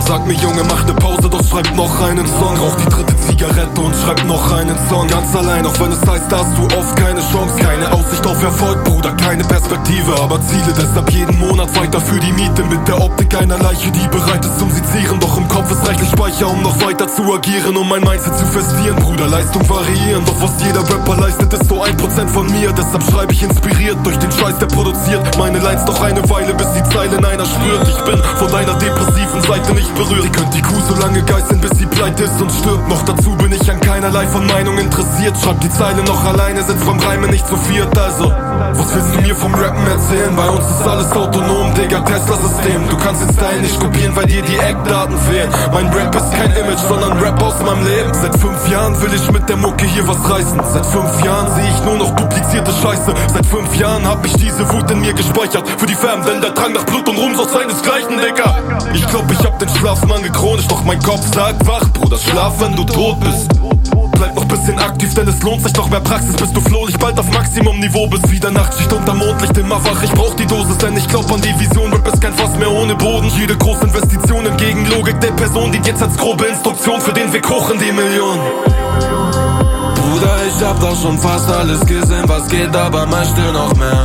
sagt mir Junge, mach ne Pause, doch schreib noch einen Song. Rauch die dritte Zigarette und schreib noch einen Song. Ganz allein, auch wenn es heißt, da hast du oft keine Chance. Keine Aussicht auf Erfolg, Bruder, keine Perspektive, aber Ziele, deshalb jeden Monat weiter für die Miete. Mit der Optik einer Leiche, die bereit ist zum Sezieren. Doch im Kopf ist reichlich Speicher, um noch weiter zu agieren, um mein Mindset zu festieren. Bruder, Leistung variieren, doch was jeder Rapper leistet, ist so 1% von mir. Deshalb schreibe ich inspiriert durch den Scheiß, der produziert meine Lines doch eine Weile, bis die Zeilen einer spürt. Ich bin von deiner depressiven Seite nicht berührt. Ihr könnt die Kuh so lange geißeln, bis sie pleite ist und stirbt. Noch dazu bin ich an keinerlei von Meinung interessiert. Schreib die Zeile noch alleine, sitzt beim Reimen nicht zu viert. Also, was willst du mir vom Rappen erzählen? Bei uns ist alles autonom, Digga, Tesla-System. Du kannst den Style nicht kopieren, weil dir die Eckdaten fehlen. Mein Rap ist kein Image, sondern Rap aus meinem Leben. Seit 5 Jahren will ich mit der Mucke hier was reißen. Seit 5 Jahren sehe ich nur noch duplizierte Scheiße. Seit 5 Jahren hab ich diese Wut in mir gespeichert. Für die Fam, denn der Drang nach Blut und Ruhm sucht seinesgleichen, Digga. Ich glaub, ich hab den Schlafmangel chronisch, doch mein Kopf sagt wach, Bruder, schlaf, wenn du tot bist. Bleib noch bisschen aktiv, denn es lohnt sich doch mehr Praxis, bis du flohlich bald auf Maximum-Niveau bist. Wieder Nachtschicht unter Mondlicht, immer wach, ich brauch die Dosis, denn ich glaub an die Vision. Rap ist kein Fass mehr ohne Boden. Jede Großinvestition entgegen Logik der Person, die jetzt als grobe Instruktion für den Weg hoch in die Million. Bruder, ich hab doch schon fast alles gesehen, was geht, aber möchte noch mehr.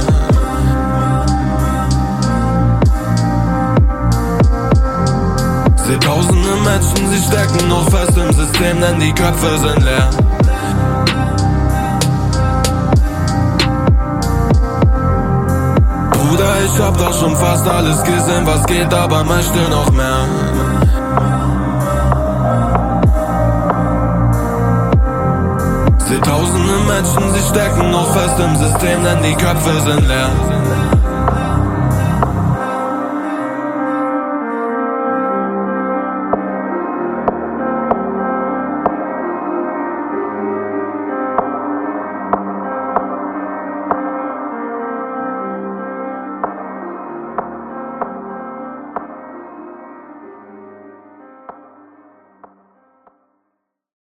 Seh tausende Menschen, sie stecken noch fest im System, denn die Köpfe sind leer. Bruder, ich hab doch schon fast alles gesehen, was geht, aber möchte noch mehr. Seh tausende Menschen, sie stecken noch fest im System, denn die Köpfe sind leer.